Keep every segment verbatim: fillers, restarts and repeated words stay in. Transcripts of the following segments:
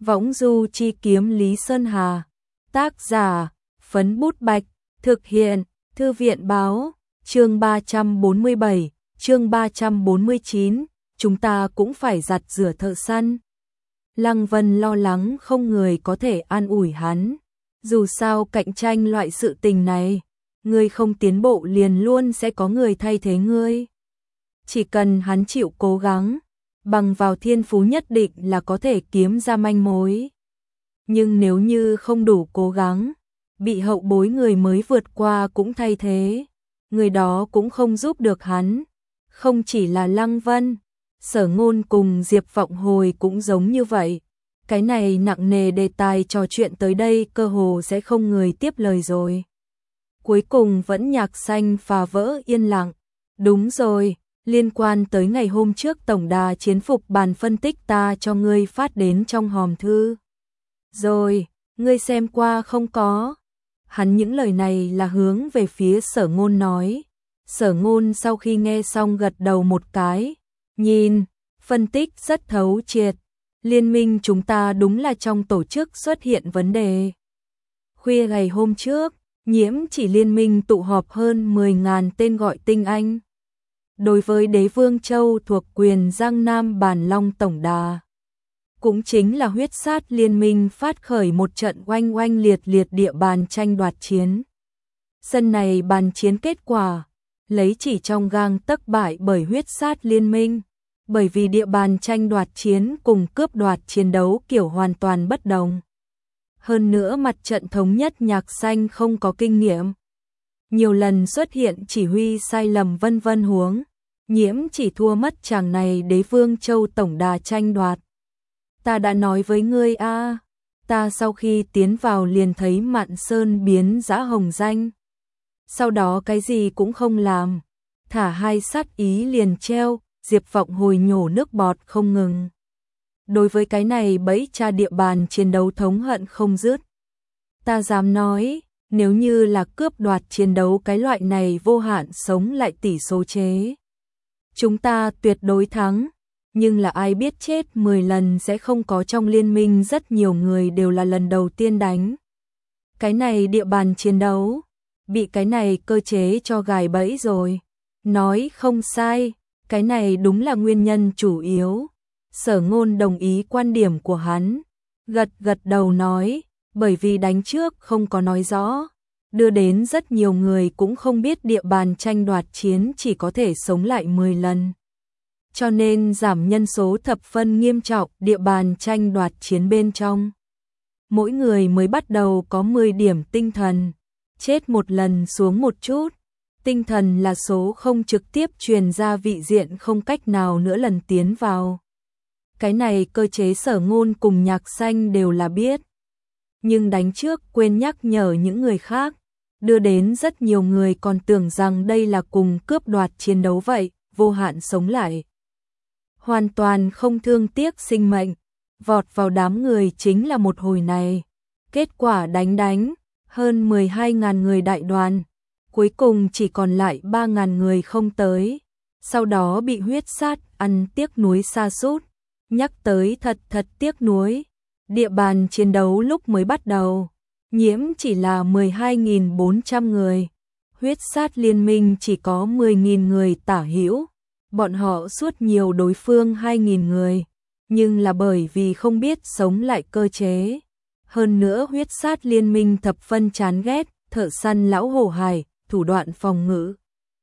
Võng du chi kiếm Lý Sơn Hà. Tác giả, Phấn Bút Bạch. Thực hiện, Thư viện báo. Chương ba trăm bốn mươi bảy, chương ba trăm bốn mươi chín, chúng ta cũng phải giặt rửa thợ săn. Lăng Vân lo lắng không người có thể an ủi hắn. Dù sao cạnh tranh loại sự tình này, ngươi không tiến bộ liền luôn sẽ có người thay thế ngươi. Chỉ cần hắn chịu cố gắng, bằng vào thiên phú nhất định là có thể kiếm ra manh mối. Nhưng nếu như không đủ cố gắng, bị hậu bối người mới vượt qua cũng thay thế, người đó cũng không giúp được hắn. Không chỉ là Lăng Vân, Sở Ngôn cùng Diệp Vọng Hồi cũng giống như vậy. Cái này nặng nề đề tài trò chuyện tới đây cơ hồ sẽ không người tiếp lời rồi. Cuối cùng vẫn Nhạc Xanh phá vỡ yên lặng. Đúng rồi, liên quan tới ngày hôm trước tổng đà chiến phục bàn phân tích ta cho ngươi phát đến trong hòm thư. Rồi, ngươi xem qua không có? Hắn những lời này là hướng về phía Sở Ngôn nói. Sở Ngôn sau khi nghe xong gật đầu một cái, nhìn, phân tích rất thấu triệt. Liên minh chúng ta đúng là trong tổ chức xuất hiện vấn đề. Khuya ngày hôm trước, Nhiễm Chỉ liên minh tụ họp hơn mười nghìn tên gọi tinh anh. Đối với Đế Vương Châu thuộc quyền Giang Nam Bàn Long tổng đà, cũng chính là huyết sát liên minh phát khởi một trận oanh oanh liệt liệt địa bàn tranh đoạt chiến. Sân này bàn chiến kết quả, lấy chỉ trong gang tấc bại bởi huyết sát liên minh, bởi vì địa bàn tranh đoạt chiến cùng cướp đoạt chiến đấu kiểu hoàn toàn bất đồng. Hơn nữa mặt trận thống nhất Nhạc Xanh không có kinh nghiệm. Nhiều lần xuất hiện chỉ huy sai lầm vân vân huống, Nhiễm Chỉ thua mất chàng này Đế Vương Châu tổng đà tranh đoạt. Ta đã nói với ngươi a, ta sau khi tiến vào liền thấy Mạn Sơn biến dã hồng danh. Sau đó cái gì cũng không làm, thả hai sát ý liền treo. Diệp Vọng Hồi nhổ nước bọt không ngừng. Đối với cái này bẫy cha địa bàn chiến đấu thống hận không dứt. Ta dám nói, nếu như là cướp đoạt chiến đấu cái loại này vô hạn sống lại tỷ số chế, chúng ta tuyệt đối thắng. Nhưng là ai biết chết mười lần sẽ không có, trong liên minh rất nhiều người đều là lần đầu tiên đánh. Cái này địa bàn chiến đấu, bị cái này cơ chế cho gài bẫy rồi. Nói không sai. Cái này đúng là nguyên nhân chủ yếu. Sở Ngôn đồng ý quan điểm của hắn, gật gật đầu nói, bởi vì đánh trước không có nói rõ, đưa đến rất nhiều người cũng không biết địa bàn tranh đoạt chiến chỉ có thể sống lại mười lần. Cho nên giảm nhân số thập phân nghiêm trọng địa bàn tranh đoạt chiến bên trong. Mỗi người mới bắt đầu có mười điểm tinh thần, chết một lần xuống một chút. Tinh thần là số không trực tiếp truyền ra vị diện không cách nào nữa lần tiến vào. Cái này cơ chế Sở Ngôn cùng Nhạc Xanh đều là biết. Nhưng đánh trước quên nhắc nhở những người khác, đưa đến rất nhiều người còn tưởng rằng đây là cùng cướp đoạt chiến đấu vậy, vô hạn sống lại. Hoàn toàn không thương tiếc sinh mệnh, vọt vào đám người chính là một hồi này. Kết quả đánh đánh, hơn mười hai nghìn người đại đoàn. Cuối cùng chỉ còn lại ba nghìn người không tới, sau đó bị huyết sát ăn tiếc nuối sa sút. Nhắc tới thật thật tiếc nuối, địa bàn chiến đấu lúc mới bắt đầu, Nhiễm chỉ là mười hai nghìn bốn trăm người, huyết sát liên minh chỉ có mười nghìn người tả hữu, bọn họ suốt nhiều đối phương hai nghìn người, nhưng là bởi vì không biết sống lại cơ chế. Hơn nữa huyết sát liên minh thập phân chán ghét thợ săn lão hổ hải, thủ đoạn phòng ngự,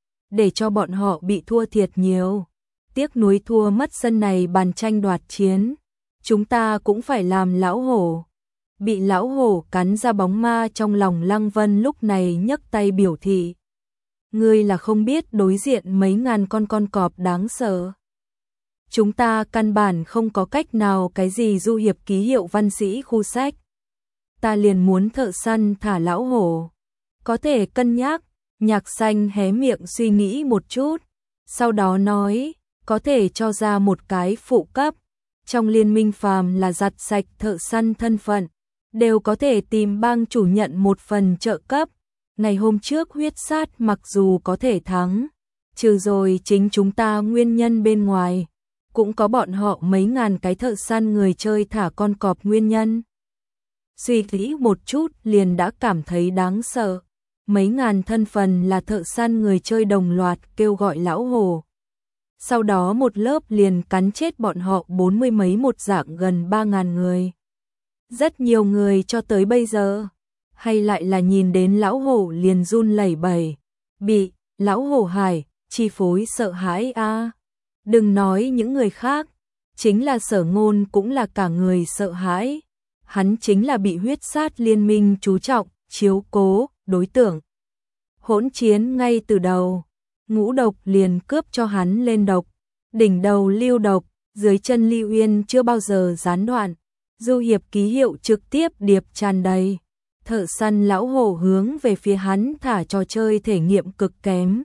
để cho bọn họ bị thua thiệt nhiều. Tiếc nuối thua mất sân này bàn tranh đoạt chiến, chúng ta cũng phải làm lão hổ. Bị lão hổ cắn ra bóng ma trong lòng Lăng Vân lúc này nhấc tay biểu thị. Ngươi là không biết đối diện mấy ngàn con con cọp đáng sợ. Chúng ta căn bản không có cách nào cái gì du hiệp ký hiệu văn sĩ khu sách. Ta liền muốn thợ săn thả lão hổ. Có thể cân nhắc. Nhạc Xanh hé miệng suy nghĩ một chút, sau đó nói, có thể cho ra một cái phụ cấp. Trong liên minh phàm là giặt sạch thợ săn thân phận, đều có thể tìm bang chủ nhận một phần trợ cấp. Ngày hôm trước huyết sát mặc dù có thể thắng, trừ rồi chính chúng ta nguyên nhân bên ngoài, cũng có bọn họ mấy ngàn cái thợ săn người chơi thả con cọp nguyên nhân. Suy nghĩ một chút liền đã cảm thấy đáng sợ. Mấy ngàn thân phần là thợ săn người chơi đồng loạt kêu gọi lão hổ. Sau đó một lớp liền cắn chết bọn họ bốn mươi mấy một dạng gần ba ngàn người. Rất nhiều người cho tới bây giờ, hay lại là nhìn đến lão hổ liền run lẩy bẩy, bị lão hổ hải chi phối sợ hãi a. Đừng nói những người khác, chính là Sở Ngôn cũng là cả người sợ hãi. Hắn chính là bị huyết sát liên minh chú trọng, chiếu cố, đối tượng. Hỗn chiến ngay từ đầu, ngũ độc liền cướp cho hắn lên độc, đỉnh đầu lưu độc, dưới chân Lưu Uyên chưa bao giờ gián đoạn, du hiệp ký hiệu trực tiếp điệp tràn đầy. Thợ săn lão hổ hướng về phía hắn thả trò chơi thể nghiệm cực kém.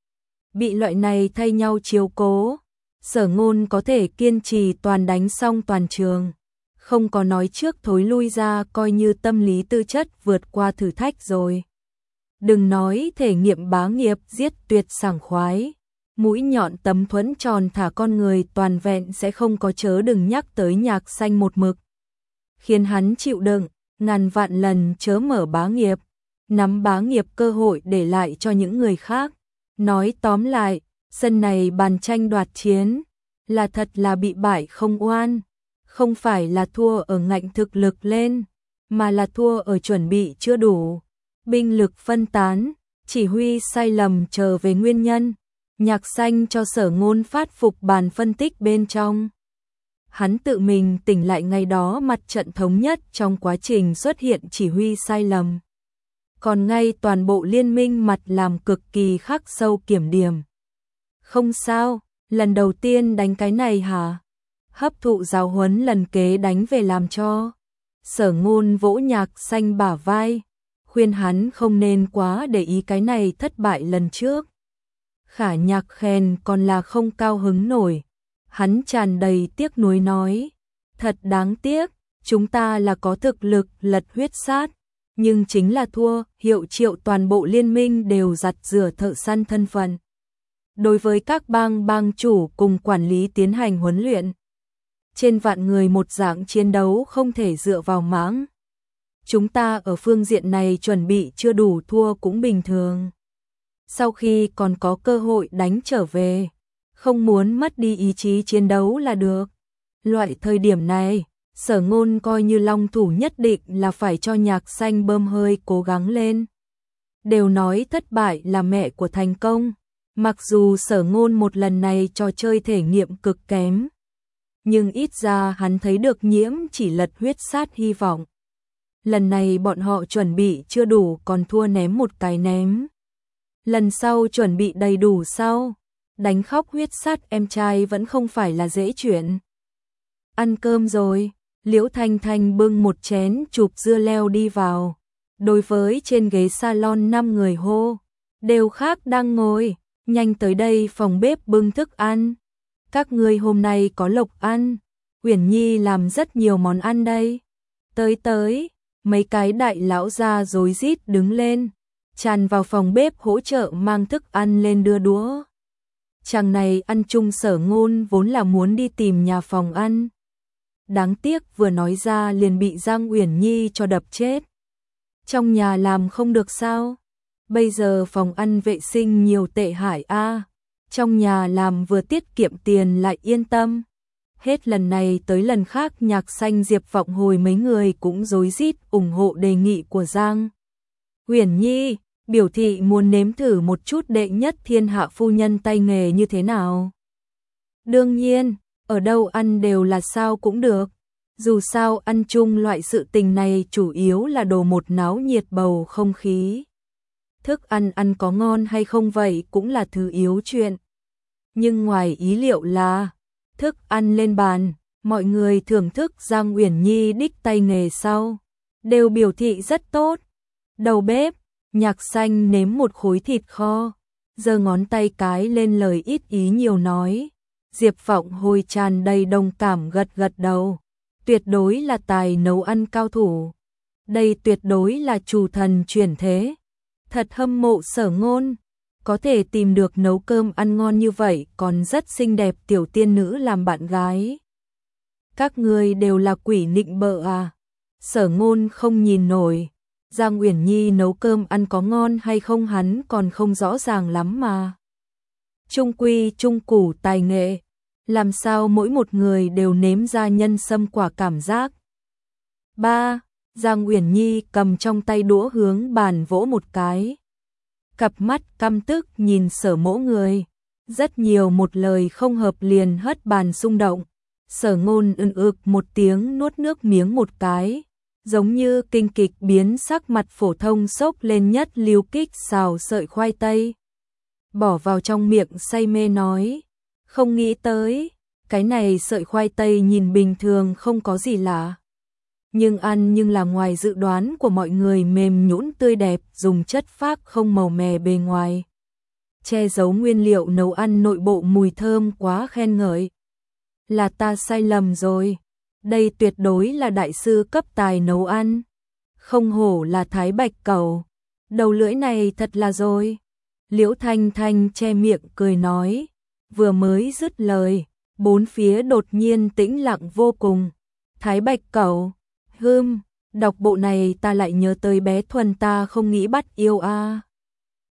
Bị loại này thay nhau chiếu cố, Sở Ngôn có thể kiên trì toàn đánh xong toàn trường. Không có nói trước thối lui ra coi như tâm lý tư chất vượt qua thử thách rồi. Đừng nói thể nghiệm bá nghiệp giết tuyệt sảng khoái. Mũi nhọn tấm thuẫn tròn thả con người toàn vẹn sẽ không có, chớ đừng nhắc tới nhạc xanh một mực. Khiến hắn chịu đựng, ngàn vạn lần chớ mở bá nghiệp. Nắm bá nghiệp cơ hội để lại cho những người khác. Nói tóm lại, sân này bàn tranh đoạt chiến, là thật là bị bại không oan. Không phải là thua ở ngạnh thực lực lên, mà là thua ở chuẩn bị chưa đủ. Binh lực phân tán, chỉ huy sai lầm trở về nguyên nhân. Nhạc xanh cho Sở Ngôn phát phục bàn phân tích bên trong. Hắn tự mình tỉnh lại ngày đó mặt trận thống nhất trong quá trình xuất hiện chỉ huy sai lầm. Còn ngay toàn bộ liên minh mặt làm cực kỳ khắc sâu kiểm điểm. Không sao, lần đầu tiên đánh cái này hả? Hấp thụ giáo huấn lần kế đánh về làm cho. Sở Ngôn vỗ nhạc xanh bả vai, khuyên hắn không nên quá để ý cái này thất bại lần trước. Khả nhạc khen còn là không cao hứng nổi. Hắn tràn đầy tiếc nuối nói, thật đáng tiếc, chúng ta là có thực lực lật huyết sát, nhưng chính là thua, hiệu triệu toàn bộ liên minh đều giặt rửa thợ săn thân phận. Đối với các bang bang chủ cùng quản lý tiến hành huấn luyện. Trên vạn người một dạng chiến đấu không thể dựa vào mãng. Chúng ta ở phương diện này chuẩn bị chưa đủ, thua cũng bình thường. Sau khi còn có cơ hội đánh trở về, không muốn mất đi ý chí chiến đấu là được. Loại thời điểm này, Sở Ngôn coi như long thủ nhất định là phải cho nhạc xanh bơm hơi cố gắng lên. Đều nói thất bại là mẹ của thành công. Mặc dù Sở Ngôn một lần này trò chơi thể nghiệm cực kém, nhưng ít ra hắn thấy được nhiễm chỉ lật huyết sát hy vọng. Lần này bọn họ chuẩn bị chưa đủ còn thua ném một cái ném. Lần sau chuẩn bị đầy đủ sau, đánh khóc huyết sát em trai vẫn không phải là dễ chuyện. Ăn cơm rồi, Liễu Thanh Thanh bưng một chén chụp dưa leo đi vào. Đối với trên ghế salon năm người hô, đều khác đang ngồi, nhanh tới đây phòng bếp bưng thức ăn. Các ngươi hôm nay có lộc ăn, Uyển Nhi làm rất nhiều món ăn đây. Tới tới, mấy cái đại lão gia rối rít đứng lên, tràn vào phòng bếp hỗ trợ mang thức ăn lên đưa đũa. Chàng này ăn chung Sở Ngôn vốn là muốn đi tìm nhà phòng ăn. Đáng tiếc vừa nói ra liền bị Giang Uyển Nhi cho đập chết. Trong nhà làm không được sao? Bây giờ phòng ăn vệ sinh nhiều tệ hại a. À. Trong nhà làm vừa tiết kiệm tiền lại yên tâm. Hết lần này tới lần khác nhạc xanh Diệp Vọng Hồi mấy người cũng rối rít ủng hộ đề nghị của Giang Uyển Nhi, biểu thị muốn nếm thử một chút đệ nhất thiên hạ phu nhân tay nghề như thế nào. Đương nhiên, ở đâu ăn đều là sao cũng được. Dù sao ăn chung loại sự tình này chủ yếu là đồ một náo nhiệt bầu không khí. Thức ăn ăn có ngon hay không vậy cũng là thứ yếu chuyện. Nhưng ngoài ý liệu là, thức ăn lên bàn, mọi người thưởng thức Giang Uyển Nhi đích tay nghề sau, đều biểu thị rất tốt. Đầu bếp, nhạc xanh nếm một khối thịt kho, giơ ngón tay cái lên lời ít ý nhiều nói. Diệp Vọng Hồi tràn đầy đồng cảm gật gật đầu. Tuyệt đối là tài nấu ăn cao thủ. Đây tuyệt đối là chủ thần chuyển thế. Thật hâm mộ Sở Ngôn. có thể tìm được nấu cơm ăn ngon như vậy, còn rất xinh đẹp tiểu tiên nữ làm bạn gái. Các ngươi đều là quỷ nịnh bợ à? Sở Ngôn không nhìn nổi, Giang Uyển Nhi nấu cơm ăn có ngon hay không hắn còn không rõ ràng lắm mà. Trung quy trung củ tài nghệ, làm sao mỗi một người đều nếm ra nhân sâm quả cảm giác. Ba, Giang Uyển Nhi cầm trong tay đũa hướng bàn vỗ một cái. Cặp mắt căm tức nhìn Sở Mỗ người, rất nhiều một lời không hợp liền hất bàn xung động. Sở Ngôn ưn ực một tiếng nuốt nước miếng một cái, giống như kinh kịch biến sắc mặt phổ thông sốc lên nhất lưu kích xào sợi khoai tây. Bỏ vào trong miệng say mê nói, không nghĩ tới, cái này sợi khoai tây nhìn bình thường không có gì lạ. Nhưng ăn nhưng là ngoài dự đoán của mọi người mềm nhũn tươi đẹp, dùng chất phác không màu mè bề ngoài. Che giấu nguyên liệu nấu ăn nội bộ mùi thơm quá khen ngợi. Là ta sai lầm rồi, đây tuyệt đối là đại sư cấp tài nấu ăn. Không hổ là Thái Bạch Cẩu, đầu lưỡi này thật là rồi. Liễu Thanh Thanh che miệng cười nói, vừa mới dứt lời, bốn phía đột nhiên tĩnh lặng vô cùng. Thái Bạch Cẩu, hưm, đọc bộ này ta lại nhớ tới bé Thuần ta không nghĩ bắt yêu a. À.